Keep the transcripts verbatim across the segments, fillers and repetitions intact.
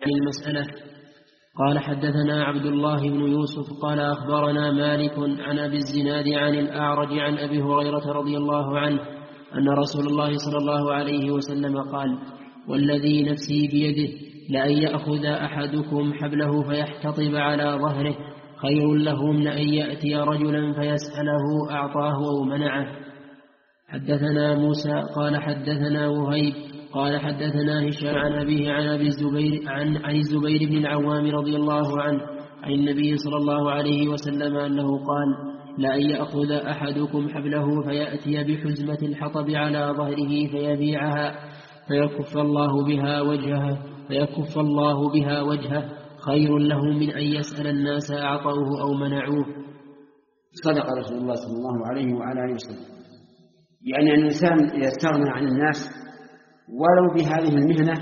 عن المسألة. قال حدثنا عبد الله بن يوسف قال أخبرنا مالك عن أبي الزناد عن الأعرج عن أبي هريرة رضي الله عنه أن رسول الله صلى الله عليه وسلم قال: والذي نفسي بيده لأن يأخذ أحدكم حبله فيحتطب على ظهره خير له من أن يأتي رجلا فيسأله أعطاه أو منعه. حدثنا موسى قال حدثنا وهيب قال حدثنا هشام عن أبيه عن أبي الزبير عن, عن الزبير بن العوام رضي الله عنه عن النبي صلى الله عليه وسلم أنه قال: لأن يأخذ أحدكم حبله فيأتي بحزمة الحطب على ظهره فيبيعها فيكف الله بها وجهه فيكف الله بها وجهه خير له من أن يسأل الناس أعطوه أو منعوه. صدق رسول الله صلى الله عليه وعلى آله وسلم. يعني أن الإنسان إذا استغنى عن الناس ولو بهذه المهنة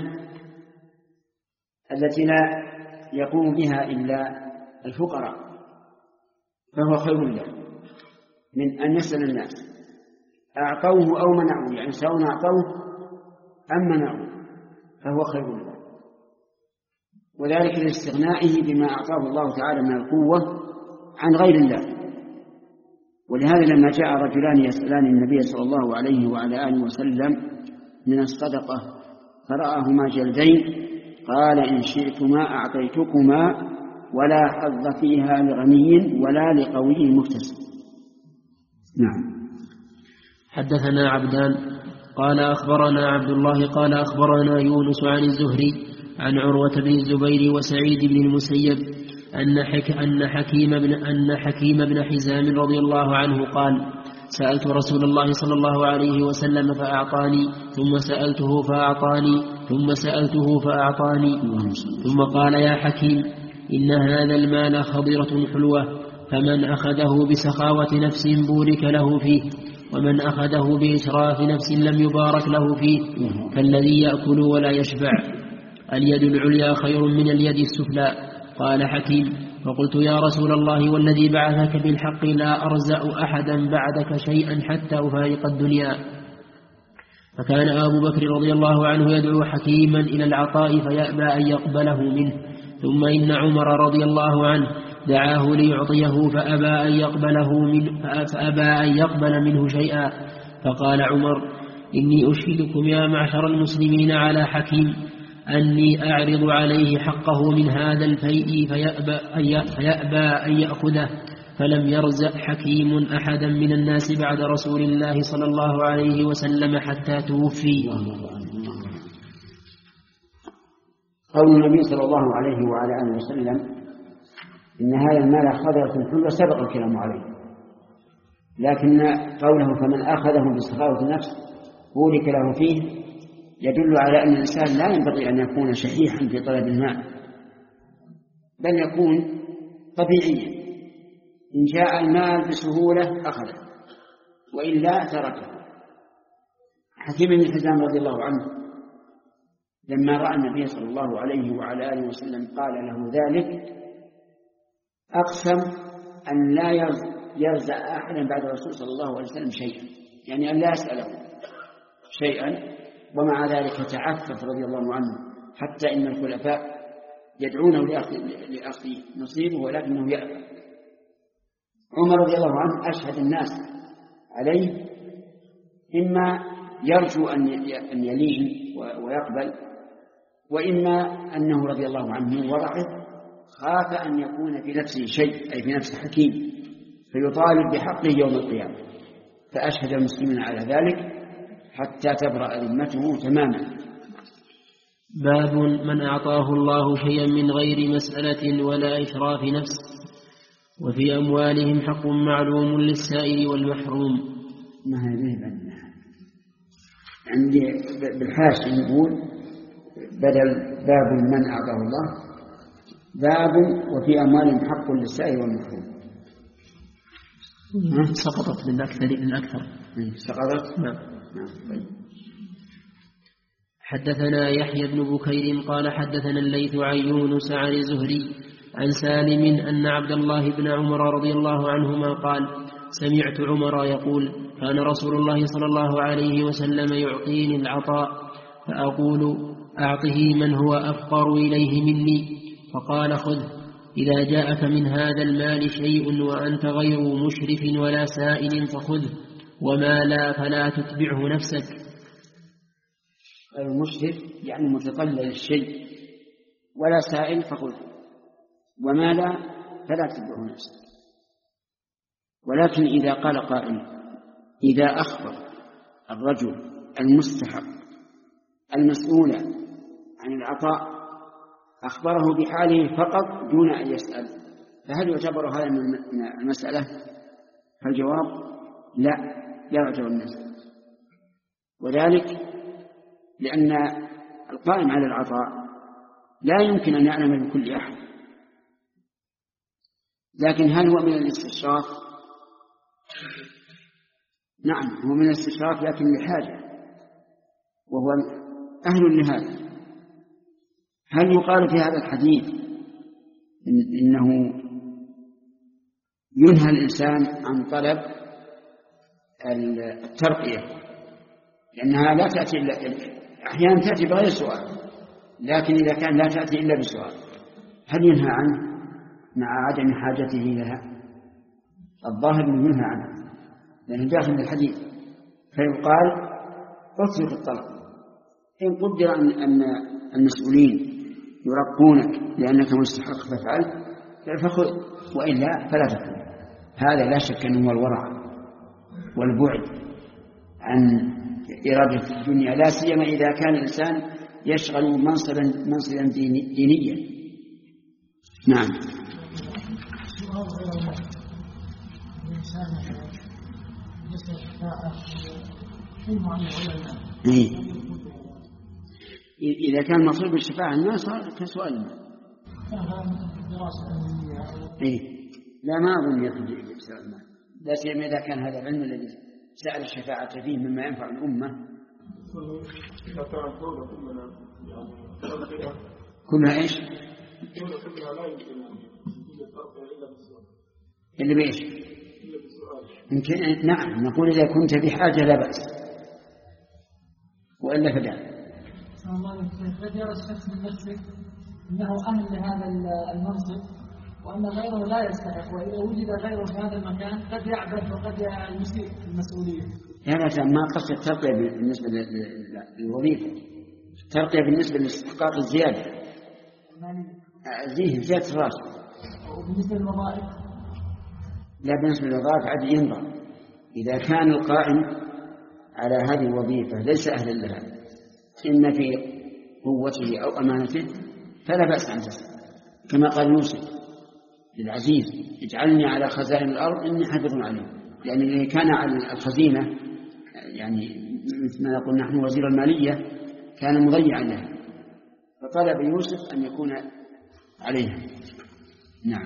التي لا يقوم بها إلا الفقراء فهو خير له من أن يسأل الناس أعطوه أو منعوه، يعني سواء أعطوه أم منعوه فهو خير له، وذلك لاستغنائه بما أعطاه الله تعالى من القوة عن غير الله. ولهذا لما جاء رجلان يسألان النبي صلى الله عليه وعلى آله وسلم من الصدقة فرآهما جلدين قال: إن شئتما أعطيتكما ولا حظ فيها لغني ولا لقوي مكتسب. نعم. حدثنا عبدان قال أخبرنا عبد الله قال أخبرنا يونس عن الزهري عن عروة بن الزبير وسعيد بن المسيب أن, حك أن, حكيم بن أن حكيم بن حزام رضي الله عنه قال: سألت رسول الله صلى الله عليه وسلم فأعطاني ثم سألته فأعطاني ثم سألته فأعطاني ثم قال: يا حكيم إن هذا المال خضرة حلوة فمن أخذه بسخاوة نفس بورك له فيه ومن أخذه بإسراف نفس لم يبارك له فيه كالذي يأكل ولا يشبع. اليد العليا خير من اليد السفلى. قال حكيم: فقلت: يا رسول الله والذي بعثك بالحق لا أرزأ أحدا بعدك شيئا حتى أفارق الدنيا. فكان أبو بكر رضي الله عنه يدعو حكيما إلى العطاء فيأبى أن يقبله منه، ثم إن عمر رضي الله عنه دعاه ليعطيه فأبى أن يقبله منه, فأبى أن يقبل منه شيئا. فقال عمر: إني أشهدكم يا معشر المسلمين على حكيم أني أعرض عليه حقه من هذا الفيء فيأبى, فيأبى أن يأخذه. فلم يرزق حكيم أحدا من الناس بعد رسول الله صلى الله عليه وسلم حتى توفي. قول النبي صلى الله عليه وعلى آله وسلم إن هذا المال خضرة حلوة سبق الكلام عليه، لكن قوله فمن أخذه بسخاوة النفس بورك له فيه يدل على أن الإنسان لا ينبغي أن يكون شحيحا في طلب المال، بل يكون طبيعيا. إن جاء المال بسهولة أخذه وإلا تركه. حكيم بن حزام رضي الله عنه لما رأى النبي صلى الله عليه وعلى آله وسلم قال له ذلك أقسم أن لا يرزق أحدا بعد الرسول صلى الله عليه وسلم شيئا، يعني أن لا يسأله شيئا، ومع ذلك تعفف رضي الله عنه حتى إن الخلفاء يدعونه لأخذ نصيبه ولكنه يأبى. عمر رضي الله عنه أشهد الناس عليه، إما يرجو أن يلين ويقبل، وإما أنه رضي الله عنه من ورعه خاف أن يكون في نفسه شيء، أي في نفس حكيم، فيطالب بحقه يوم القيامة. فأشهد المسلمين على ذلك حتى تبرأ ذمته تماما. باب من أعطاه الله شيئا من غير مسألة ولا إشراف نفس وفي أموالهم حق معلوم للسائل والمحروم. ما هذه عندي بالحاشية نقول بدل باب من أعطاه الله باب وفي أموالهم حق للسائل والمحروم. سقطت للأكثر للأكثر سقطت. نعم. حدثنا يحيى بن بكير قال حدثنا الليث عن يونس عن الزهري عن سالم أن عبد الله بن عمر رضي الله عنهما قال: سمعت عمر يقول: كان رسول الله صلى الله عليه وسلم يعطيني العطاء فأقول: أعطه من هو أفقر إليه مني. فقال خذ، إذا جاءك من هذا المال شيء وأنت غير مشرف ولا سائل فخذه، وما لا فلا تتبعه نفسك. المشرف يعني متطلع للشيء، ولا سائل فخذه، وما لا فلا تتبعه نفسك. ولكن إذا قال قائل إذا أخبر الرجل المستحق المسؤول عن العطاء أخبره بحاله فقط دون أن يسأل، فهل يعتبر هذا من المسألة؟ فالجواب لا، لا يعتبر من المسألة، وذلك لأن القائم على العطاء لا يمكن أن يعلم بكل أحد. لكن هل هو من الاستشراف؟ نعم، هو من الاستشراف لكن لحاجة، وهو أهل لهذا. هل يقال في هذا الحديث إن إنه ينهى الإنسان عن طلب الترقية، لأنها لا تأتي إلا أحيانا تأتي بغير سؤال، لكن إذا كان لا تأتي إلا بسؤال هل ينهى عنه مع عدم حاجته لها؟ الظاهر أنه ينهى عنه لأنه داخل الحديث، فيقال اترك الطلب. إن قدر أن المسؤولين يرقونك لأنك مستحق فافعل فخذ، وإلا فلا تفعل. هذا لا شك أنه هو الورع والبعد عن إرادة الدنيا، لا سيما إذا كان الإنسان يشغل منصبا منصبا دينيا. نعم. إيه؟ إذا كان مطلوب الشفاعة الناس كسؤال الناس. إيه؟ لا، ما أظن يدخل في سؤال الناس، لا سيما إذا كان هذا العلم الذي سأل الشفاعة فيه مما ينفع الأمة. كلها إيش؟ اللي بإيش؟ يمكن نعم نقول إذا كنت بحاجة لا بأس، وإلا فلا. قد يرى الشخص من نفسه أنه أهل لهذا المنصب وأن غيره لا يستحق، وإذا وجد غيره في هذا المكان قد يعبث وقد يسيء المسؤولية. هذا ما قصد الترقية بالنسبة للوظيفة، الترقية بالنسبة لاستحقاق الزيادة، زيه زيادة الراتب. وبالنسبة للوظائف لا، بالنسبة للوظائف عاد ينظر، إذا كان القائم على هذه الوظيفة ليس أهلا لها إن في قوته أو أمانته فلا بأس أن تسأل، كما قال يوسف للعزيز اجعلني على خزائن الأرض إني حافظ عليه، لأن يعني كان على الخزينة يعني مثل ما نقول نحن وزير المالية كان مضيعا لها، فطلب يوسف أن يكون عليها. نعم.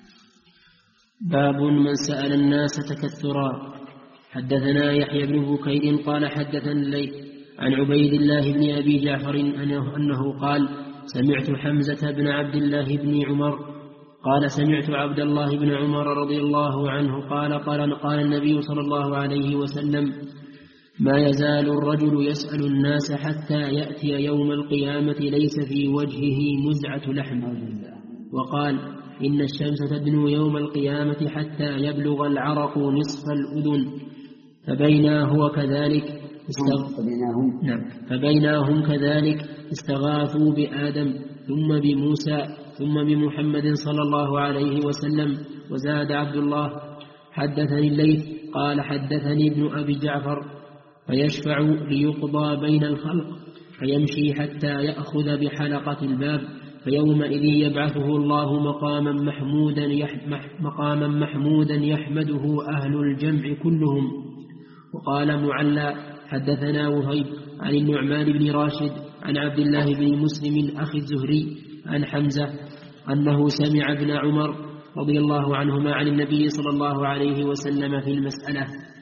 باب من سأل الناس تكثرا. حدثنا يحيى بن بكير قال حدثنا الليث عن عبيد الله بن أبي جعفر أنه قال سمعت حمزة بن عبد الله بن عمر قال سمعت عبد الله بن عمر رضي الله عنه قال قال, قال النبي صلى الله عليه وسلم ما يزال الرجل يسأل الناس حتى يأتي يوم القيامة ليس في وجهه مزعة لحم. وقال إن الشمس تدنو يوم القيامة حتى يبلغ العرق نصف الأذن، فبينا هو كذلك استغ... نعم. فبينهم كذلك استغاثوا بآدم ثم بموسى ثم بمحمد صلى الله عليه وسلم. وزاد عبد الله حدثني الليث قال حدثني ابن أبي جعفر فيشفع ليقضى بين الخلق فيمشي حتى يأخذ بحلقة الباب فيومئذ يبعثه الله مقاما محمودا يحمد مقاما محمودا يحمده أهل الجمع كلهم. وقال معلى حدثنا وهيب عن النعمان بن راشد عن عبد الله بن مسلم أخي الزهري عن حمزة أنه سمع ابن عمر رضي الله عنهما عن النبي صلى الله عليه وسلم في المسألة.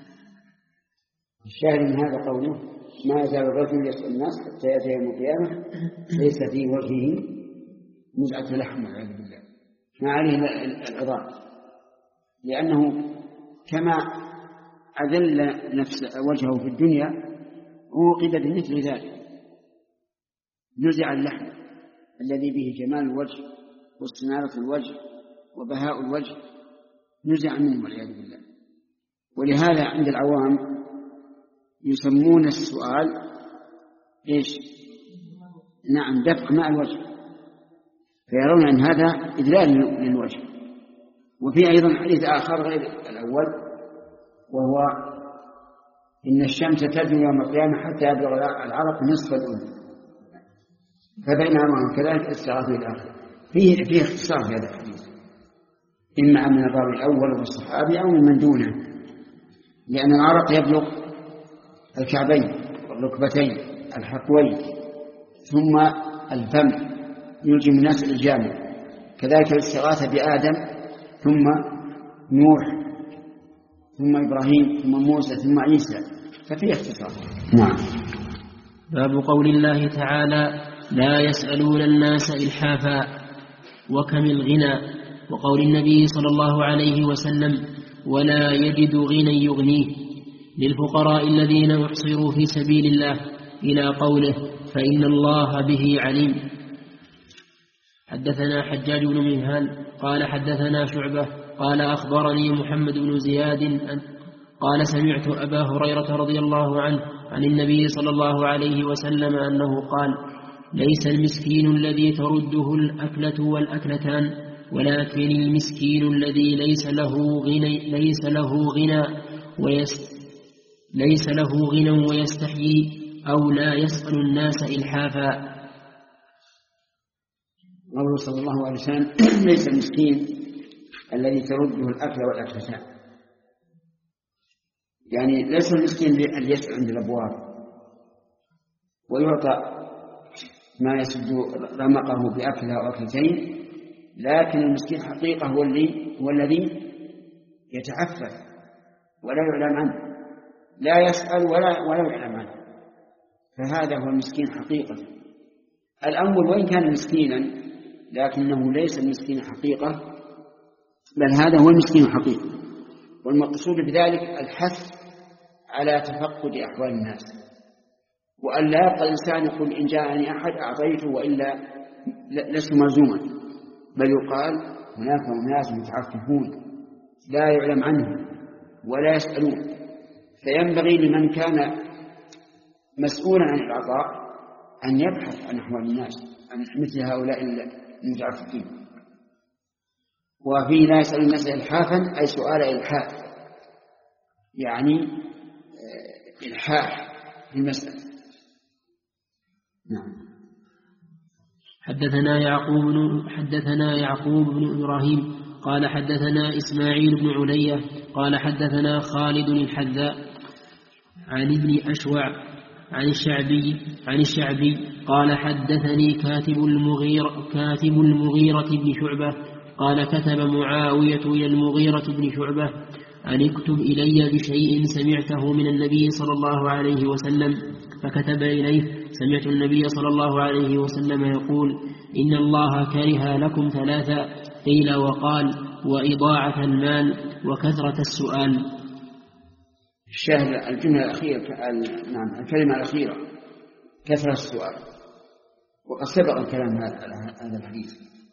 الشاهد من هذا قوله ما يزال الرجل يسأل الناس حتى يأتي يوم القيامة ليس في وجهه مزعة لحم والعياذ بالله، ما عليه العظام، لأنه كما أذل نفس وجهه في الدنيا عوقب بمثل ذلك. نزع اللحم الذي به جمال الوجه واستنارة الوجه وبهاء الوجه، نزع منه والعياذ بالله. ولهذا عند العوام يسمون السؤال إيش؟ نعم، دفق ماء الوجه، فيرون أن هذا إذلال للوجه. وفي أيضا حديث آخر غير الأول، وهو إن الشمس تدنو يوم القيامة حتى يبلغ العرق نصف الأذن، فبينما كذلك استغاثوا إلى آخره. فيه فيه اختصار في هذا الحديث، إما من الراوي الأول والصحابي أو من دونه، لأن العرق يبلغ الكعبين والركبتين الحقوين ثم الفم يلجم الناس الجامع. كذلك الاستغاثة بآدم ثم نوح ثم إبراهيم ثم موسى ثم عيسى، ففيه اختصار. نعم. باب قول الله تعالى: لا يسألون الناس إلحافا، وكم الغنى، وقول النبي صلى الله عليه وسلم: ولا يجد غنى يغنيه، للفقراء الذين أحصروا في سبيل الله، إلى قوله: فإن الله به عليم. حدثنا حجاج بن منهال قال حدثنا شعبة قال أخبرني محمد بن زياد قال سمعت أبا هريرة رضي الله عنه عن النبي صلى الله عليه وسلم أنه قال: ليس المسكين الذي ترده الأكلة والأكلتان، ولكن المسكين الذي ليس له غنى ليس له غنى ويست ليس له غنى ويستحيي أو لا يسأل الناس إلحافا. قوله صلى الله عليه وسلم: ليس المسكين الذي ترده الأكل والأكلتان، يعني ليس المسكين الذي يسأل عند الأبواب ويعطى ما يسد رمقه بأكلة أو أكلتين، لكن المسكين حقيقة هو الذي هو الذي يتعفف ولا يعلم عنه، لا يسأل ولا ولا يعلم عنه، فهذا هو المسكين حقيقة. الأول وإن كان مسكينا لكنه ليس المسكين حقيقة، بل هذا هو المسكين حقيقة. والمقصود بذلك الحث على تفقد أحوال الناس، وأن لا يبقى الإنسان يقول إن جاءني أحد أعطيته وإلا لست ملزوما، بل يقال هناك أناس متعففون لا يعلم عنهم ولا يسألون، فينبغي لمن كان مسؤولا عن العطاء أن يبحث عن أحوال الناس، عن مثل هؤلاء المتعففين. وفيه لا يسأل الناس إلحافا أي سؤال إلحاف، يعني إلحاح في المسألة. نعم. حدثنا يعقوب بن حدثنا يعقوب بن إبراهيم قال حدثنا إسماعيل بن علية قال حدثنا خالد الحذاء عن ابن أشوع عن الشعبي عن الشعبي قال حدثني كاتب المغيرة كاتب المغيرة بن شعبة قال كتب معاوية إلى المغيرة بن شعبة أن اكتب إلي بشيء سمعته من النبي صلى الله عليه وسلم، فكتب إليه: سمعت النبي صلى الله عليه وسلم يقول: إن الله كره لكم ثلاثة، قيل وقال: وإضاعة المال وكثرة السؤال. الشاهد الجملة الأخيرة، نعم الكلمة الأخيرة كثرة السؤال، وقد سبق الكلام هذا الحديث.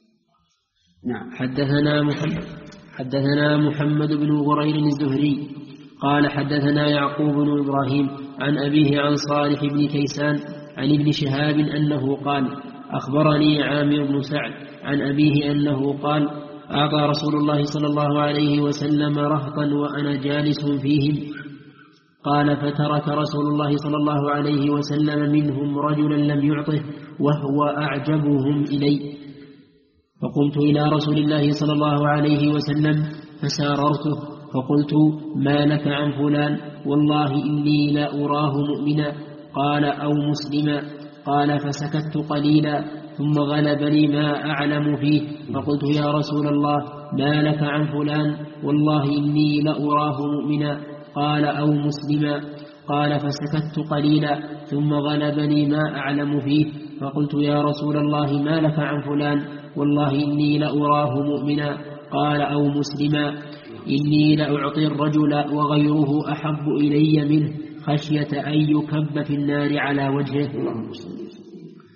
نعم. حدثنا محمد حدثنا محمد بن غرير الزهري قال حدثنا يعقوب بن إبراهيم عن أبيه عن صالح بن كيسان عن ابن شهاب أنه قال: أخبرني عامر بن سعد عن أبيه أنه قال: أعطى رسول الله صلى الله عليه وسلم رهطا وأنا جالس فيهم، قال: فترك رسول الله صلى الله عليه وسلم منهم رجلا لم يعطه وهو أعجبهم إلي، فقمت إلى رسول الله صلى الله عليه وسلم فساررته فقلت: ما لك عن فلان؟ والله إني لا أراه مؤمنا. قال: أو مسلما. قال: فسكت قليلا ثم غلبني ما أعلم فيه، فقلت: يا رسول الله، ما لك عن فلان؟ والله إني لأراه مؤمنا. قال: أو مسلما. قال: فسكت قليلا ثم غلبني ما أعلم فيه، فقلت: يا رسول الله، ما لك عن فلان؟ والله إني لأراه مؤمنا. قال: أو مسلما. إني لأعطي الرجل وغيره أحب إلي منه خشية أن يكب في النار على وجهه.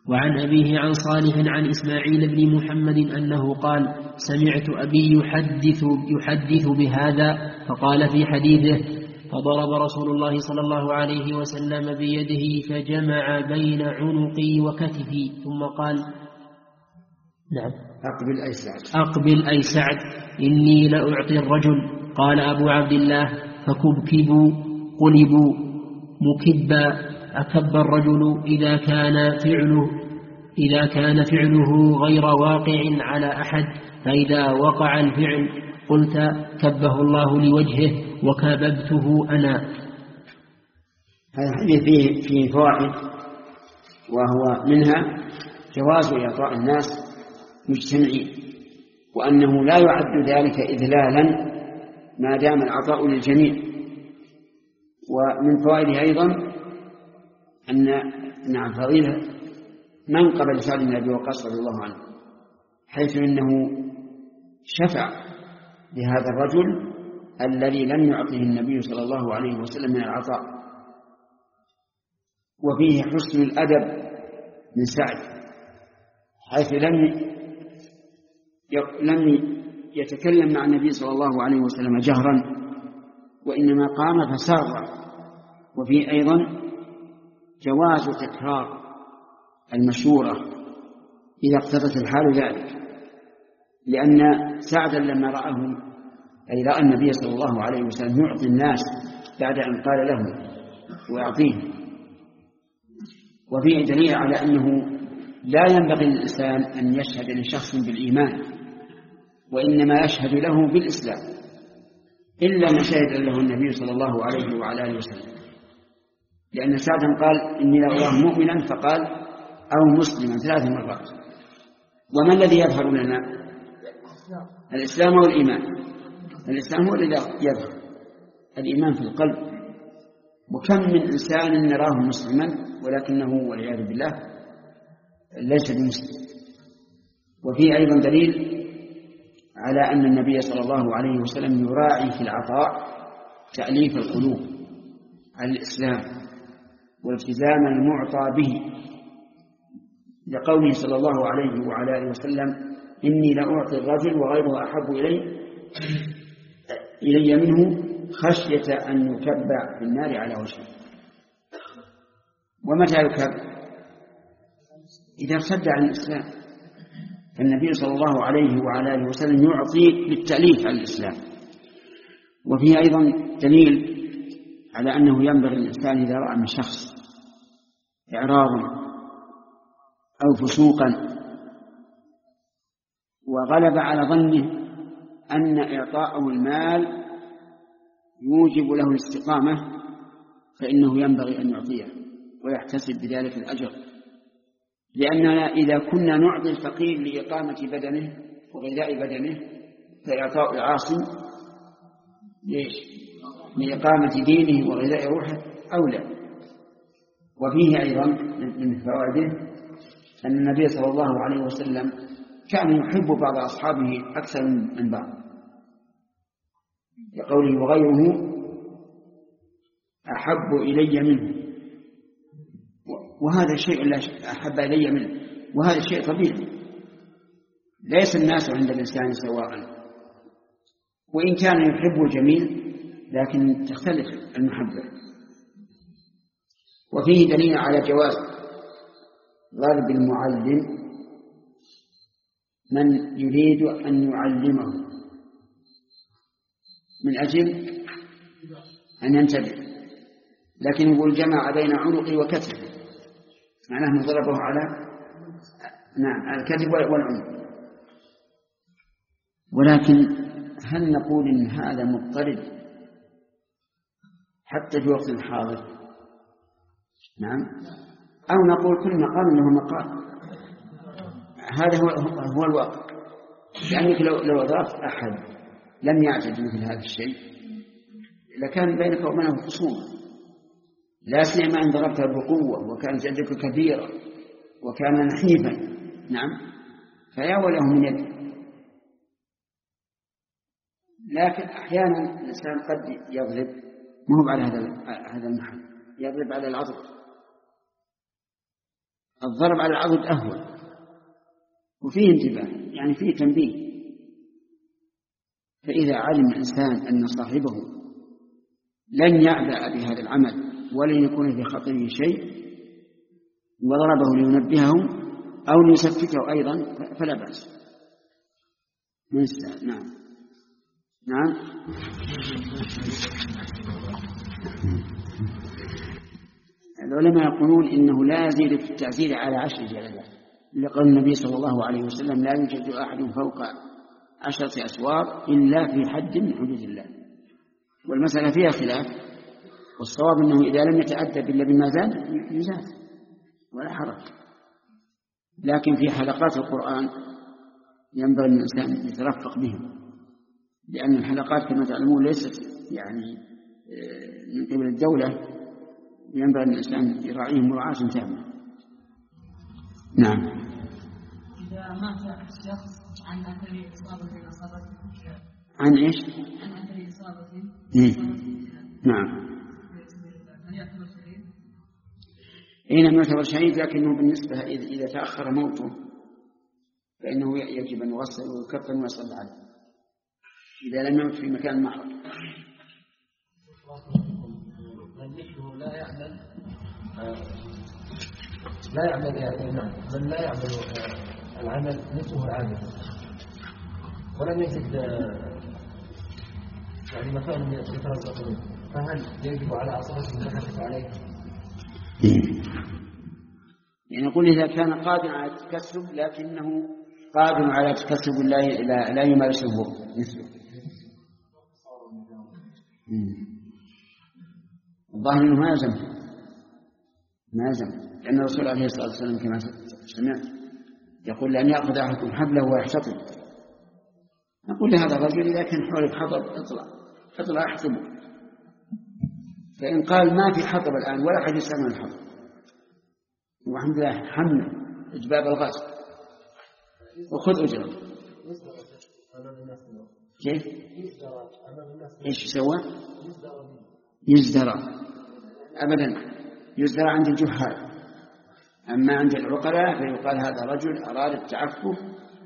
وعن أبيه عن صالح عن إسماعيل بن محمد أنه قال سمعت أبي يحدث, يحدث بهذا فقال في حديثه فضرب رسول الله صلى الله عليه وسلم بيده فجمع بين عنقي وكتفي ثم قال نعم أقبل أي سعد أقبل أي سعد إني لأعطي الرجل. قال أبو عبد الله فكبكبوا قلبوا مكبا أكب الرجل إذا كان فعله إذا كان فعله غير واقع على أحد، فإذا وقع الفعل قلت كبه الله لوجهه وكببته أنا. هذا الحديث فيه, فيه فوائد، وهو منها جواز إعطاء الناس مجتمعين، وأنه لا يعد ذلك إذلالا ما دام العطاء للجميع. ومن فوائده أيضا أن نعم فضيلة منقبة لسعد بن أبي وقاص رضي الله عنه، حيث إنه شفع لهذا الرجل الذي لم يعطه النبي صلى الله عليه وسلم من العطاء. وفيه حسن الأدب من سعد، حيث لم لم يتكلم مع النبي صلى الله عليه وسلم جهرا، وإنما قام فسار. وفيه أيضا جواز تكرار المشورة إذا اقتضت الحال ذلك، لأن سعدا لما رآه أي رأى النبي صلى الله عليه وسلم يعطي الناس بعد أن قال له ويعطيه. وفيه دليل على أنه لا ينبغي للإنسان أن يشهد لشخص بالإيمان، وإنما يشهد له بالإسلام إلا ما شهد له النبي صلى الله عليه وعلى آله وسلم، لأن سعدا قال إني لأراه مؤمنا فقال أو مسلما ثلاث مرات. وما الذي يظهر لنا؟ الإسلام والإيمان. الإسلام هو الذي يظهر، الإيمان في القلب. وكم من إنسان نراه مسلما ولكنه والعياذ بالله ليس بمسلم. وفيه أيضا دليل على أن النبي صلى الله عليه وسلم يراعي في العطاء تأليف القلوب على الإسلام والالتزام المعطى به، لقوله صلى الله عليه وعلى آله وسلم إني لأعطي الرجل وغيره أحب إلي إلي منه خشية أن يكب في النار على وجهه. ومتى يكب؟ إذا ارتد عن الإسلام، فالنبي صلى الله عليه وعلى آله وسلم يعطي بالتأليف على الإسلام. وفيه أيضا دليل على أنه ينبغي الإنسان إذا رأى من شخص إعراضا أو فسوقا وغلب على ظنه أن إعطاءه المال يوجب له الاستقامة، فإنه ينبغي أن يعطيه ويحتسب بذلك الأجر، لأننا إذا كنا نعطي الفقير لإقامة بدنه وغذاء بدنه فإعطاء العاصي ليش؟ لإقامة دينه وغذاء روحه أولى. وفيه أيضا من فوائده أن النبي صلى الله عليه وسلم كان يحب بعض أصحابه أكثر من بعض، لقوله وغيره أحب إلي منه، وهذا الشيء لا أحب إلي منه، وهذا الشيء طبيعي. ليس الناس عند الإنسان سواء، وإن كان يحب الجميل لكن تختلف المحبة. وفيه دليل على جواز ضرب المعلم من يريد أن يعلمه من أجل أن ينتبه، لكن يقول جمع بين عنقي وكتفي، معناه ضربه على نعم الكتف والعنق. ولكن هل نقول إن هذا مضطرد حتى في وقت الحاضر؟ نعم. أو نقول كل مقام له مقال، هذا هو, هو الواقع. لأنك لو, لو أضاف أحد لم يعتد مثل هذا الشيء لكان بينك وبينه خصومة، لا سيما إن ضربتها بقوة وكانت يدك كبيرة وكان نحيفا. نعم. فيا وله من يد. لكن أحيانا الإنسان قد يضرب ما هو على هذا هذا المحل، يضرب على العضد الضرب على العضد أهون وفيه انتباه، يعني فيه تنبيه. فإذا علم الإنسان أن صاحبه لن يعبأ بهذا العمل ولن يكون في خطره شيء وضربه لينبهه أو ليسكته أيضا فلا بأس. نعم نعم. العلماء يقولون إنه لا يزيد في التعزير على عشر جلدات، لقول النبي صلى الله عليه وسلم: لا يوجد أحد فوق عشرة أسوار إلا في حد من حدود الله. والمسألة فيها خلاف، والصواب أنه إذا لم يتأدب إلا بما زاد يزاد ولا حرج. لكن في حلقات القرآن ينبغي الإنسان يترفق بهم، لأن الحلقات كما تعلمون ليست يعني من قبل الدولة، ينبغي الإنسان يراعيهم مراعاة تامة. نعم. إذا مات الشخص عن أثر إصابة أصابته عن إيش؟ عن أثر إصابة نعم. هل يعتبر شهيد؟ إيه نعم يعتبر شهيد، لكنه بالنسبة إذا تأخر موته فإنه يجب أن يغسل ويكفن ويصلى عليه إذا لم يمت في مكان محرم. من مثله لا يعمل لا يعمل يعني نعم من لا يعمل العمل مثله العامل ولم يجد يعني مكان يترزق منه، فهل يجب على عصبته أن يحرص عليه؟ يعني نقول إذا كان قادر على التكسب لكنه قادر على تكسب لا لا يمارسه مثله. الظاهر أنه ما يلزم ما يلزم لأن الرسول عليه الصلاة والسلام كما سمعت يقول: لأن يأخذ أحدكم حبله ويحتطب. نقول لهذا الرجل: إذا كان حولك حطب اطلع اطلع احتمه. فإن قال: ما في حطب الآن ولا أحد يستعمل الحطب، والحمد لله حمل إجباب الغاز وخذ أجره. كيف؟ إيش سوى؟ يزدرى أبدا، يزدرى عند الجهال، أما عند العقلاء فيقال هذا رجل أراد التعفف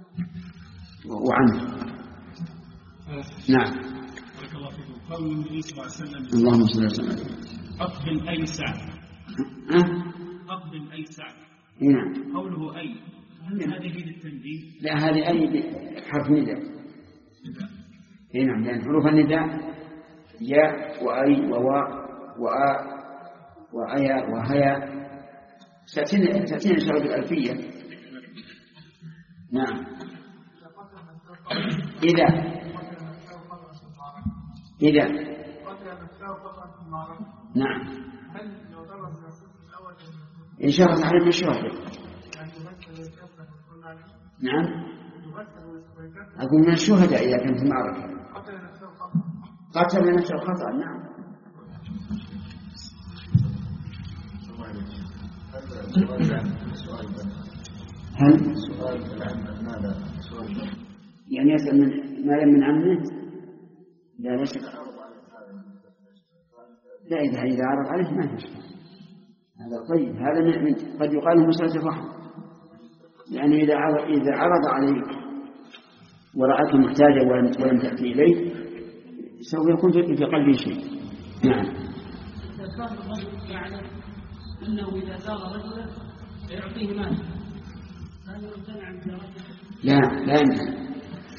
وعنه. نعم. قول النبي صلى الله عليه وسلم: اللهم صل وسلم. أقبل أي ساعة. أه؟ أقبل أي ساعة. نعم. قوله أي هذه للتنبيه؟ لا، هذه أي حرف نداء. نعم، لأن حروف النداء ياء وأي وواء وآ وأيا وهيا تأتينا تأتينا إن شاء الله بالألفية. نعم. إذا إذا نعم إن شاء الله تعالى من الشهداء. نعم أقول من الشهداء إذا كان في المعركة قتل نفسه خطأ. نعم. هل يعني يسأل من مالا من عمه؟ لا لا شك. لا، إذا إذا عرض عليه ما في شيء. هذا طيب، هذا من قد يقال مسألة الرحمة، يعني إذا عرض إذا عرض عليك ورأك محتاجا ولم تأتي إليه سوف يكون في قلبه شيء. نعم. إذا كان الرجل يعلم أنه إذا زار رجلا يعطيه مال هل يمتنع عن زيارته؟ لا لا يمتنع،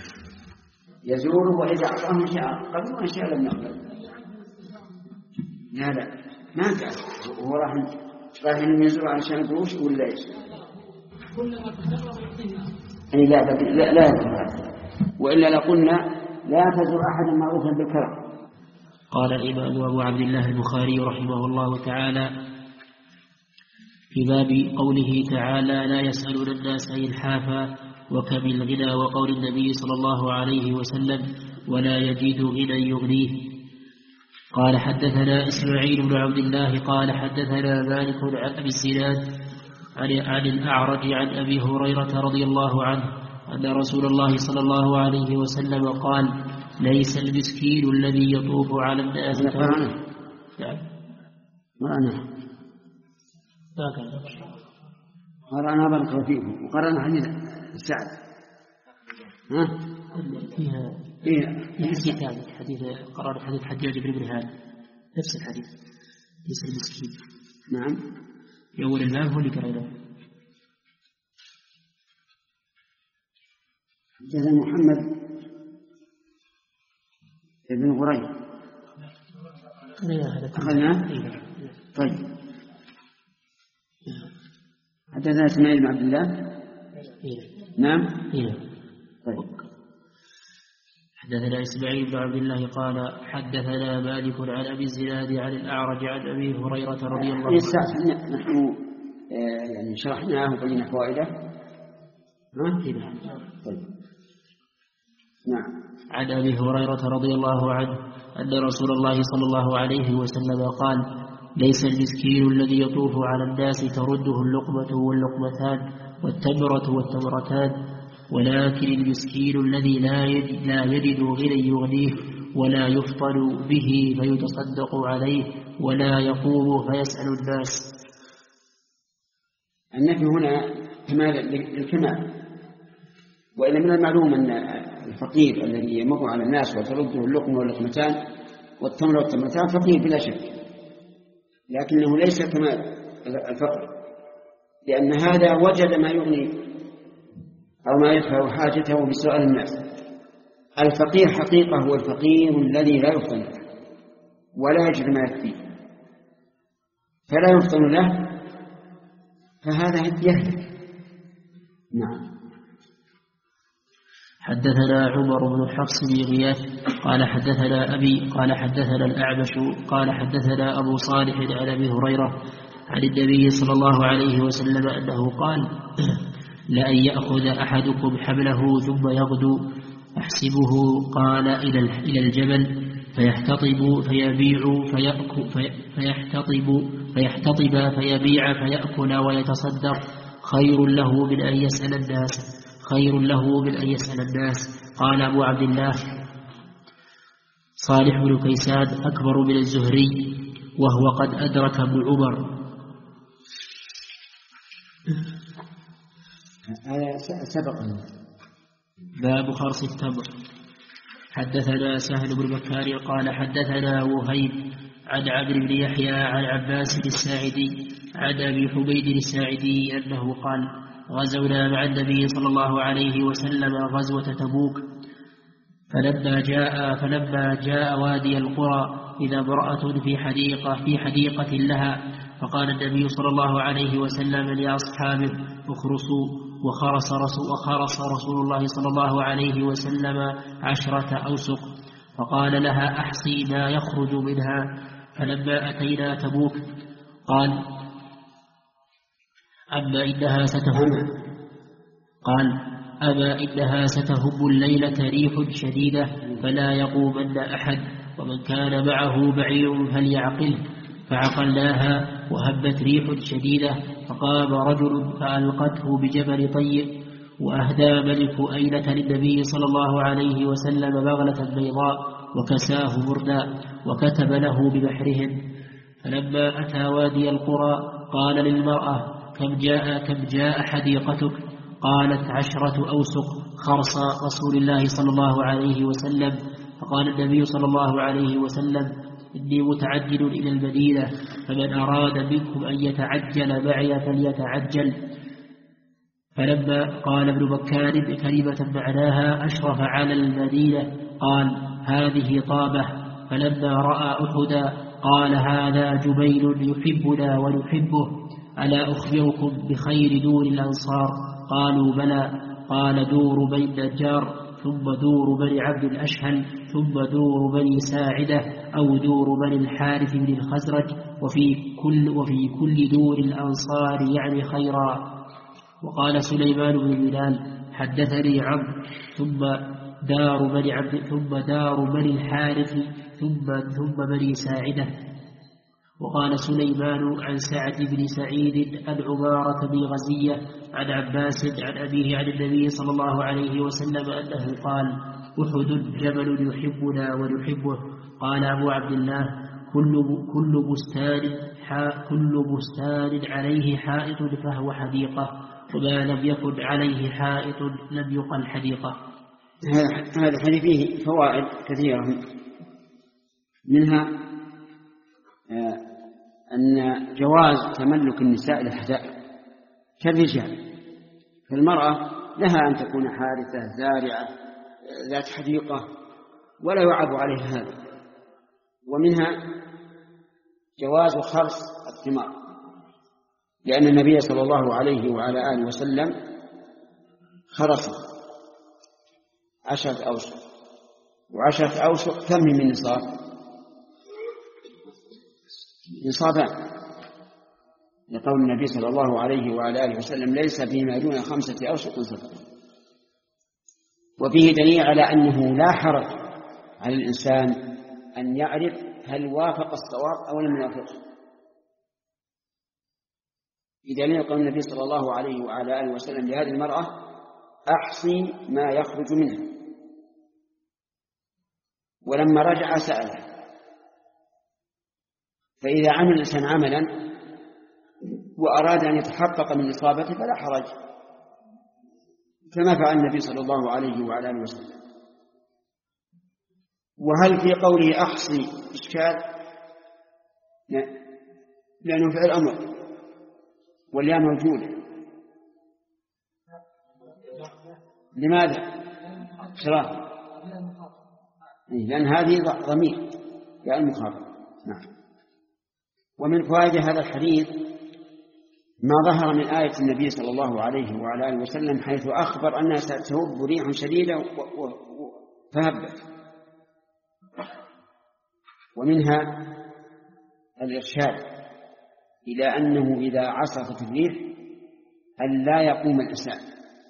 يزوره وإذا أعطاه شيء قبل وإن شاء لم يقبل. لا لا ما تعرف هو راح راح يزور عشان فلوس ولا ايش؟ كلما تكرر يعطيه. اي لا لا لا يفعل، والا لقلنا لا تزور احدا معروفا بالكرم. قال الإمام أبو عبد الله البخاري رحمه الله تعالى في باب قوله تعالى: لا يسألون الناس إلحافا وكم الغنى، وقول النبي صلى الله عليه وسلم: ولا يجد غنى يغنيه. قال: حدثنا إسماعيل بن عبد الله قال حدثنا مالك عن أبي الزناد عن الأعرج عن أبي هريرة رضي الله عنه أن رسول الله صلى الله عليه وسلم قال: ليس المسكين الذي يطوف على الناس. نعم. نعم. وأنا قرأنا بارك فيكم وقرأنا حديث سعد. ها؟ فيها فيها كتاب حديث قرأنا حديث حجاج بن برهان نفس الحديث ليس المسكين. نعم. في أول الباب هو اللي قرأناه. حدثنا محمد بن غريب أخذناه. طيب. حدثنا إسماعيل بن عبد الله. نعم. طيب. حدثنا إسماعيل بن عبد الله قال حدثنا مالك عن أبي الزناد عن الأعرج عن أبي هريرة رضي الله عنه. نحن يعني شرحناه وقلنا فوائده. ها؟ طيب. نعم. عن أبي هريرة رضي الله عنه أن رسول الله صلى الله عليه وسلم قال ليس المسكين الذي يطوف على الناس ترده اللقمة واللقمتان والتمرة والتمرتان، ولكن المسكين الذي لا يجد غنى يغنيه ولا يفطن به فيتصدق عليه ولا يقوم فيسأل الناس. النفي هنا كمال للكمال، وإن من المعلوم أن الفقير الذي يمر على الناس وترده اللقمة واللقمتان والتمرة والتمرتان فقير بلا شك، لكنه ليس كمال الفقر، لأن هذا وجد ما يغني أو ما يدفع حاجته بسؤال الناس. الفقير حقيقة هو الفقير الذي لا يفطن له ولا يجد ما يكفيه فلا يفطن له، فهذا يهلك. نعم. حدثنا عمر بن حفص بن غياث قال حدثنا أبي قال حدثنا الأعمش قال حدثنا أبو صالح عن أبي هريرة عن النبي صلى الله عليه وسلم أنه قال لأن يأخذ أحدكم حمله ثم يغدو أحسبه قال إلى الجبل فيحتطب فيبيع فيأكل فيحتطب فيحتطب فيبيع فيأكل ويتصدق خير له من أن يسأل الناس خير له من أن يسأل الناس. قال أبو عبد الله صالح بن كيسان أكبر من الزهري وهو قد أدرك ابن عمر. هذا سبق. باب خرص التمر. حدثنا سهل بن بكار قال حدثنا وهيب عن عمرو بن يحيى عن عباس الساعدي عن أبي حميد الساعدي أنه قال غزونا مع النبي صلى الله عليه وسلم غزوة تبوك، فلما جاء فلما جاء وادي القرى إذا امرأة في حديقة في حديقة لها، فقال النبي صلى الله عليه وسلم لأصحابه اخرصوا، وخرص رسول, وخرص رسول الله صلى الله عليه وسلم عشرة أوسق، فقال لها أحصي ما يخرج منها. فلما أتينا تبوك قال أما إنها ستهب قال أما إنها ستهب الليلة ريح شديدة فلا يقومن أحد، ومن كان معه بعير فليعقله. فعقلناها وهبت ريح شديدة، فقام رجل فألقته بجبل طيب، وأهدى ملك أيلة للنبي صلى الله عليه وسلم بغلة بيضاء وكساه بردا وكتب له ببحرهم. فلما أتى وادي القرى قال للمرأة كم جاء كم جاء حديقتك؟ قالت عشرة أوسق خرص رسول الله صلى الله عليه وسلم. فقال النبي صلى الله عليه وسلم إني متعجل إلى المدينة، فمن أراد منكم أن يتعجل معي فليتعجل. فلما قال ابن بكار كلمة معناها أشرف على المدينة قال هذه طابة. فلما رأى أحدا قال هذا جبيل يحبنا ونحبه، ألا أخبركم بخير دور الأنصار؟ قالوا بلى. قال دور بني النجار، ثم دور بني عبد الأشهل، ثم دور بني ساعدة أو دور بني الحارث بن الخزرج، وفي كل, وفي كل دور الأنصار يعني خيرا. وقال سليمان بن بلال حدثني عمرو ثم دار بني عبد ثم دار بني الحارث ثم ثم بني ساعدة. وقال سليمان عن سعد بن سعيد عن عمارة بن غزية عن عباس عن أبيه عن النبي صلى الله عليه وسلم أنه قال أحد جبل يحبنا ونحبه. قال أبو عبد الله كل, كل بستان كل بستان عليه حائط فهو حديقة، وما لم يكن عليه حائط لم يقل حديقة. هذا الحديث فيه فوائد كثيرة، منها أن جواز تملك النساء للحدائق كالرجال، فالمرأة لها أن تكون حارثة زارعة ذات حديقة ولا يعاب عليها هذا. ومنها جواز خرص الثمار، لأن النبي صلى الله عليه وعلى آله وسلم خرص عشرة أوسق، وعشرة أوسق كم من نصاب؟ نصابان، لقول النبي صلى الله عليه وعلى آله وسلم ليس فيما دون خمسة أوسق صدقة. وفيه دليل على أنه لا حرج على الإنسان أن يعرف هل وافق الصواب أو لم يوافقه، بدليل قول النبي صلى الله عليه وعلى آله وسلم لهذه المرأة أحصي ما يخرج منها، ولما رجع سأله. فإذا عمل الإنسان عملا وأراد أن يتحقق من إصابته فلا حرج، كما فعل النبي صلى الله عليه وعلى آله وسلم. وهل في قوله أحصي إشكال؟ لأنه فعل أمر والياء موجودة. لماذا؟ شراب، لأن هذه ضمير يا المخاطب. نعم. ومن فوائد هذا الحديث ما ظهر من آية النبي صلى الله عليه وعلى آله وسلم حيث أخبر أنها ستهب ريح شديدة فهبت. ومنها الإرشاد إلى أنه إذا عصفت الريح أن لا يقوم الإنسان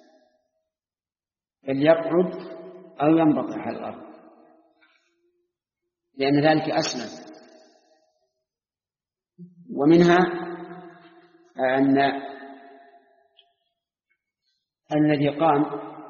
بل يقعد أو ينبطح على الأرض، لأن ذلك أسلم. ومنها أن الذي قام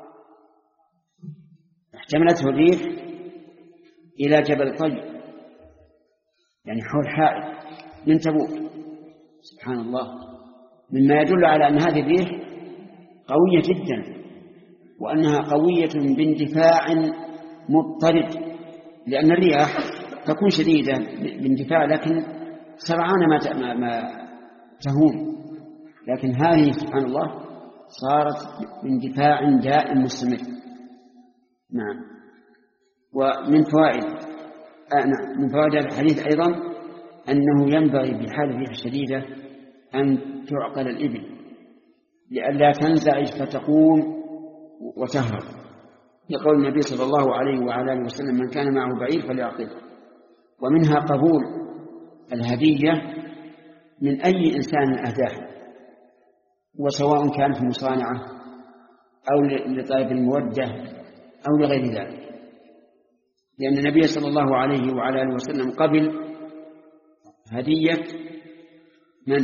احتملته الريح إلى جبل طيب، يعني حول حائل من تبوك، سبحان الله، مما يدل على أن هذه الريح قوية جدا، وأنها قوية باندفاع مضطرد، لأن الرياح تكون شديدة باندفاع لكن سرعان ما ما تهون، لكن هذه سبحان الله صارت باندفاع دائم مستمر. نعم. ومن فوائد آه نعم من فوائد الحديث أيضا أنه ينبغي في حال الريح الشديدة أن تعقل الإبل لئلا تنزعج فتقوم وتهرب، يقول النبي صلى الله عليه وعلى آله وسلم من كان معه بعير فليعقله. ومنها قبول الهدية من أي إنسان أهداه، وسواء كانت مصانعة أو لطلب المودة أو لغير ذلك، لأن النبي صلى الله عليه وعلى آله وسلم قبل هدية من؟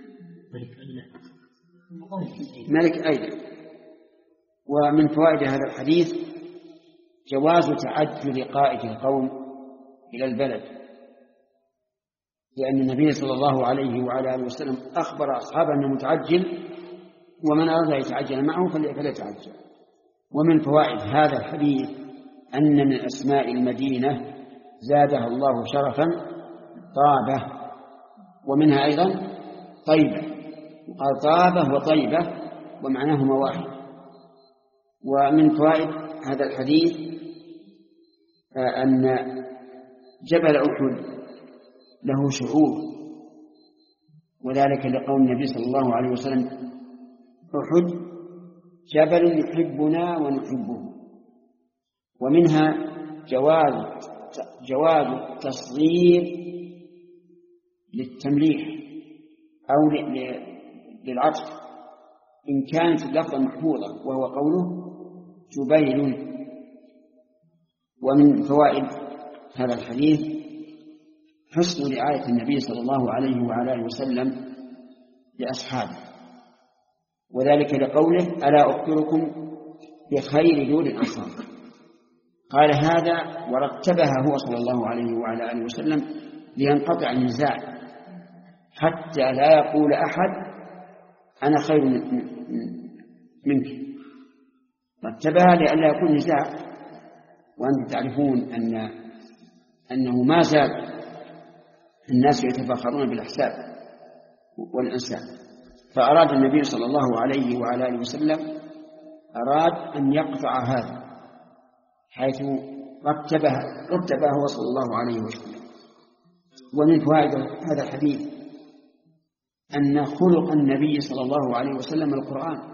ملك أيضا. ومن فوائد هذا الحديث جواز تعجل قائد القوم إلى البلد، لأن النبي صلى الله عليه وعلى آله وسلم أخبر أصحابه أنه متعجل، ومن أراد أن يتعجل معه فليتعجل. ومن فوائد هذا الحديث أن من أسماء المدينة زادها الله شرفا طابة، ومنها أيضا طيبة، وقال طابة وطيبة ومعناهما واحد. ومن فوائد هذا الحديث أن جبل أحد له شعور، وذلك لقول النبي صلى الله عليه وسلم أحد جبل يحبنا ونحبه. ومنها جواز جواز التصغير للتمليح أو للعطف إن كانت اللفظة محفوظة، وهو قوله جبيل. ومن فوائد هذا الحديث حسن رعاية النبي صلى الله عليه وعلى آله وسلم لأصحابه، وذلك لقوله ألا أخبركم بخير دول الأنصار. قال هذا ورتبها هو صلى الله عليه وعلى آله وسلم لينقطع النزاع حتى لا يقول أحد أنا خير منك. رتبها لئلا يكون نزاع، وأنتم تعرفون أن أنه ما زال الناس يتفاخرون بالأحساب والأنساب. فأراد النبي صلى الله عليه وعلى آله وسلم أراد أن يقطع هذا، حيث رتبها رتبها هو صلى الله عليه وسلم. ومن فوائد هذا الحديث أن خلق النبي صلى الله عليه وسلم القرآن،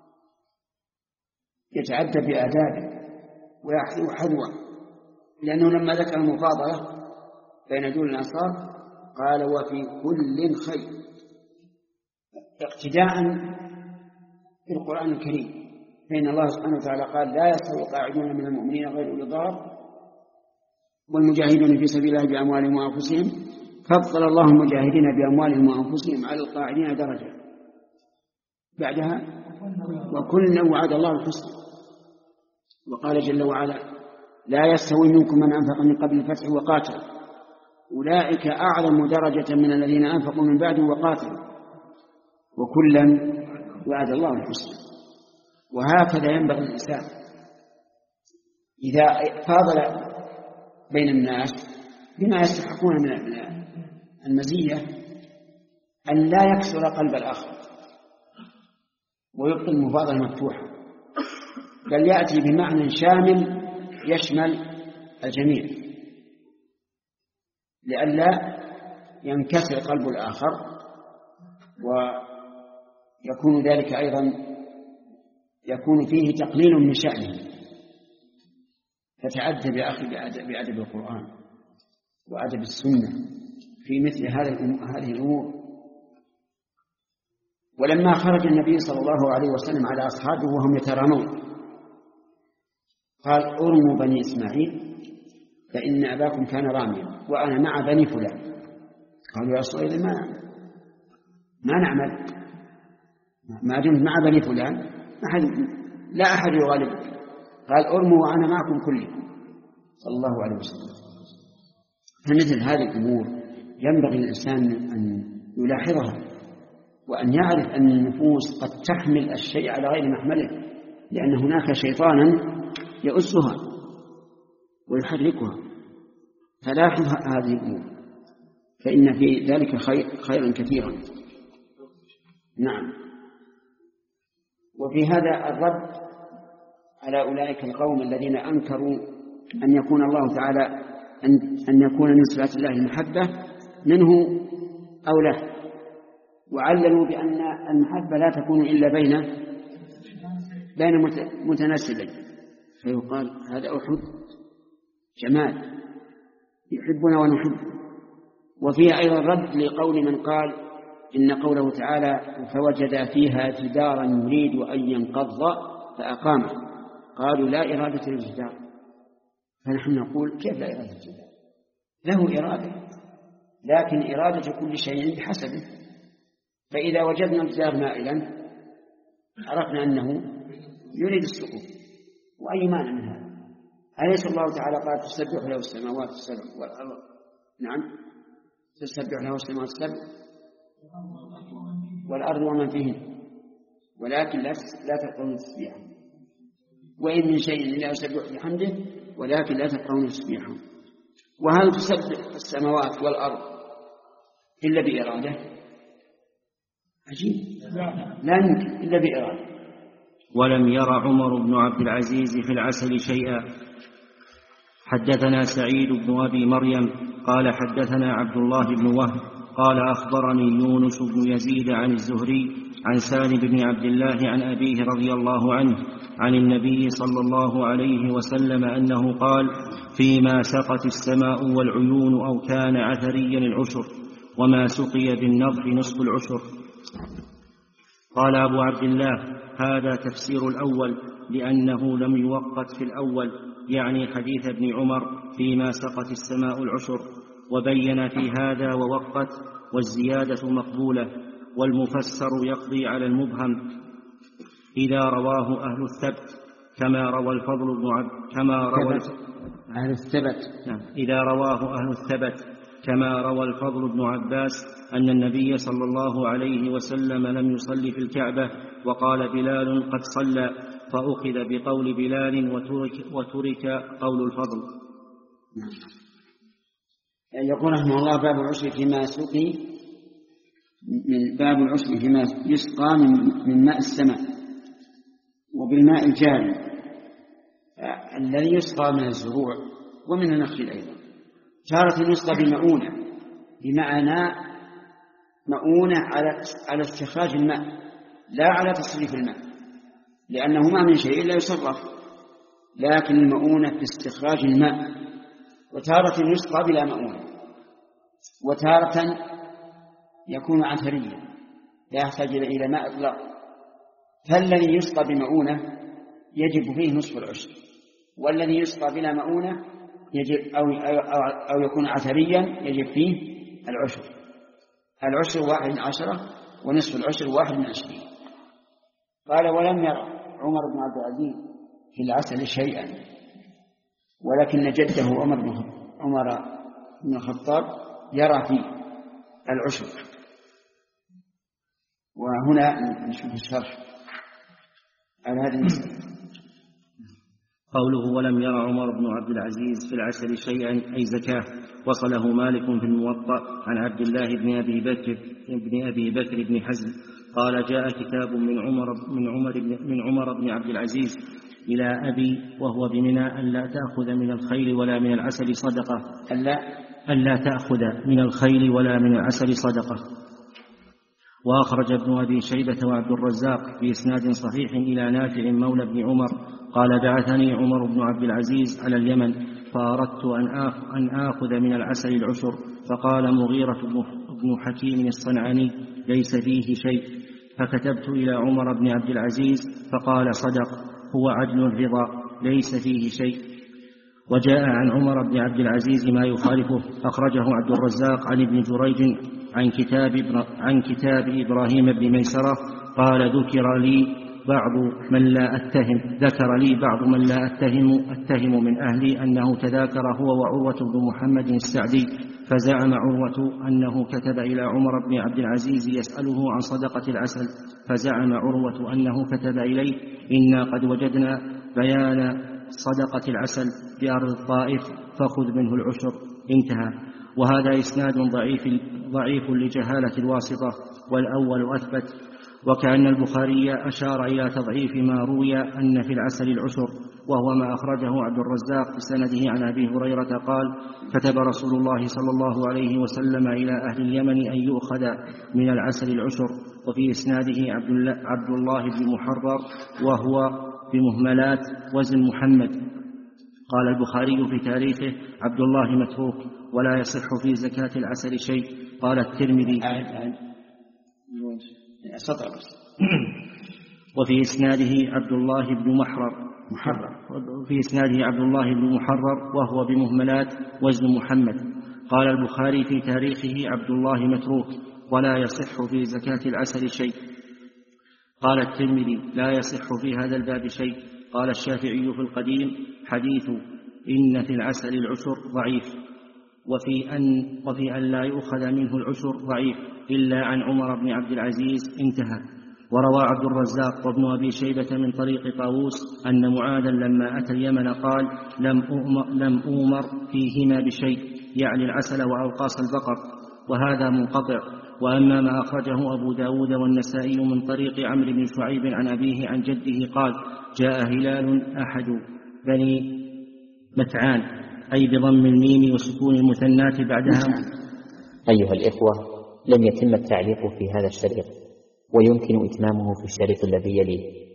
يتعدى بآدابه ويحذو حذوه، لأنه لما ذكر المفاضلة بين دول الأنصار قال وفي كل خير، اقتداء بالقرآن الكريم، فإن الله سبحانه وتعالى قال لا يستوي القاعدون من المؤمنين غير أولي الضرر والمجاهدون في سبيل الله بأموالهم وأنفسهم، فضل الله المجاهدين بأموالهم وأنفسهم على القاعدين درجة. بعدها وكلا وعد الله الحسنى. وقال جل وعلا لا يستوي منكم من أنفق من قبل الفتح وقاتل أولئك أعظم درجة من الذين أنفقوا من بعد وقاتلوا وكلا وعد الله الحسنى. وهكذا ينبغي الإنسان إذا فاضل بين الناس بما يستحقون من المزية أن لا يكسر قلب الآخر ويبقي المفاضلة مفتوحة، بل يأتي بمعنى شامل يشمل الجميع لئلا ينكسر قلب الآخر، ويكون ذلك أيضا يكون فيه تقليل من شأنه. فتعدى بأخي بأدب القرآن وأدب السنة في مثل هذه الأمور. ولما خرج النبي صلى الله عليه وسلم على أصحابه وهم يترامون قال ارموا بني إسماعيل فإن أباكم كان راميا وأنا مع بني فلان. قالوا يا رسول الله ما نعمل ما نعمل ما دمت مع بني فلان أحد لا أحد يغالبك. قال ارموا وأنا معكم كلكم صلى الله عليه وسلم. فمثل هذه الأمور ينبغي الإنسان أن يلاحظها وأن يعرف أن النفوس قد تحمل الشيء على غير محمله، لأن هناك شيطانا يؤسها ويحركها. فلاحظ هذه الأمور فإن في ذلك خير خيرا كثيرا. نعم. وفي هذا الرد على أولئك القوم الذين أنكروا أن يكون الله تعالى أن, أن يكون من صفات الله المحبة منه أو له، وعللوا بأن المحبة لا تكون إلا بين بين متناسبين، فيقال هذا أحد جمال يحبنا ونحب. وفيه أيضا رد لقول من قال إن قوله تعالى فوجد فيها جدارا يريد أن ينقض فأقامه، قالوا لا إرادة للجدار. فنحن نقول كيف لا إرادة للجدار؟ له إرادة، لكن إرادة كل شيء بحسبه. فإذا وجدنا الجدار مائلا عرفنا أنه يريد السقوط، وأي مانع من هذا؟ أليس الله تعالى قال تسبح له السماوات السبع والأرض؟ نعم تسبح له السماوات السبع والأرض ومن فيهن ولكن لا تفقهون تسبيحه، وإن من شيء إلا يسبح بحمده ولكن لا تفقهون تسبيحه. وهل تسبح السماوات والأرض إلا بإرادة؟ عجيب، لا يمكن إلا بإرادة. ولم ير عمر بن عبد العزيز في العسل شيئا. حدثنا سعيد بن أبي مريم قال حدثنا عبد الله بن وهب قال أخبرني يونس بن يزيد عن الزهري عن سالم بن عبد الله عن أبيه رضي الله عنه عن النبي صلى الله عليه وسلم أنه قال فيما سقت السماء والعيون أو كان عثريا العشر وما سقي بالنضح نصف العشر. قال أبو عبد الله هذا تفسير الأول لأنه لم يوقت في الأول، يعني حديث ابن عمر فيما سقت السماء العشر، وبين في هذا ووقت والزيادة مقبولة، والمفسر يقضي على المبهم إذا رواه أهل الثبت كما روى الفضل بن عبد كما روى أهل الثبت نعم إذا رواه أهل الثبت كما روى الفضل بن عباس أن النبي صلى الله عليه وسلم لم يصلي في الكعبة وقال بلال قد صلى، فأخذ بقول بلال وترك, وترك قول الفضل. يقول رحمه الله: باب العشر فيما سقي من باب العشر فيما يسقى من ماء السماء وبالماء الجاري الذي يسقى من الزروع ومن النخل أيضا. تارة يسقى بمؤونة، بمعنى مؤونة على على استخراج الماء لا على تصريف الماء، لأنه ما من شيء إلا يصرف، لكن المؤونة في استخراج الماء. وتارة يسقى بلا مؤونة، وتارة يكون عثريا لا يحتاج إلى ماء إطلاق. فالذي يسقى بمؤونة يجب فيه نصف العشر، والذي يسقى بلا مؤونة يجب أو, أو, أو, أو يكون عثريا يجب فيه العشر. العشر واحد من عشرة ونصف العشر واحد من عشرين. قال: ولم يرى عمر بن عبد العزيز في العسل شيئا، ولكن جده عمر بن عمر بن الخطاب يرى في العشر. وهنا نشوف الشرح على هذا المسألة. قوله: ولم يرى عمر بن عبد العزيز في العسل شيئا أي زكاة، وصله مالك في الموطأ عن عبد الله بن أبي بكر بن أبي بكر بن حزم قال: جاء كتاب من عمر من عمر بن, من عمر بن عبد العزيز إلى أبي وهو بمنى ألا تأخذ من الخيل ولا من العسل صدقة ألا ألا تأخذ من الخيل ولا من العسل صدقة. وأخرج ابن أبي شيبة وعبد الرزاق بإسناد صحيح إلى نافع مولى بن عمر قال: بعثني عمر بن عبد العزيز على اليمن فأردت أن آخذ من العسل العشر، فقال مغيرة بن حكيم الصنعاني: ليس فيه شيء. فكتبت إلى عمر بن عبد العزيز فقال: صدق، هو عدل الرضا، ليس فيه شيء. وجاء عن عمر بن عبد العزيز ما يخالفه. أخرجه عبد الرزاق عن ابن جريج عن كتاب, عن كتاب إبراهيم بن ميسرة قال: ذكر لي بعض من لا أتهم ذكر لي بعض من لا أتهم أتهم من أهلي أنه تذاكر هو وعروة بن محمد السعدي، فزعم عروة أنه كتب إلى عمر بن عبد العزيز يسأله عن صدقة العسل، فزعم عروة أنه كتب إليه: إنا قد وجدنا بيان صدقة العسل بأرض الطائف فخذ منه العشر. انتهى. وهذا إسناد ضعيف, ضعيف لجهالة الواسطة، والأول أثبت. وكأن البخاري أشار إلى تضعيف ما روي أن في العسل العشر، وهو ما أخرجه عبد الرزاق بسنده عن أبي هريرة قال: كتب رسول الله صلى الله عليه وسلم إلى أهل اليمن أن يؤخذ من العسل العشر. وفي إسناده عبد الله بن محرر وهو بمهملات وزن محمد. قال البخاري في تاريخه: عبد الله متروك ولا يصح في زكاة العسل شيء. قال الترمذي: وفي إسناده عبد الله بن محرر محرر وفي إسناده عبد الله بن محرر وهو بمهملات وزن محمد. قال البخاري في تاريخه: عبد الله متروك ولا يصح في زكاة العسل شيء. قال الترمذي: لا يصح في هذا الباب شيء. قال الشافعي في القديم: حديث إن في العسل العشر ضعيف، وفي أن, وفي أن لا يؤخذ منه العشر ضعيف إلا عن عمر بن عبد العزيز. انتهى. وروى عبد الرزاق وابن أبي شيبة من طريق طاووس أن معاذا لما أتى اليمن قال: لم أؤمر, لم أؤمر فيهما بشيء، يعني العسل وأوقاص البقر. وهذا منقطع. وأما ما أخرجه أبو داود والنسائي من طريق عمرو بن شعيب عن أبيه عن جده قال: جاء هلال أحد بني متعان، أي بضم الميم وسكون المثنات بعدها. أيها الإخوة، لم يتم التعليق في هذا الشريط، ويمكن إتمامه في الشريط الذي يليه.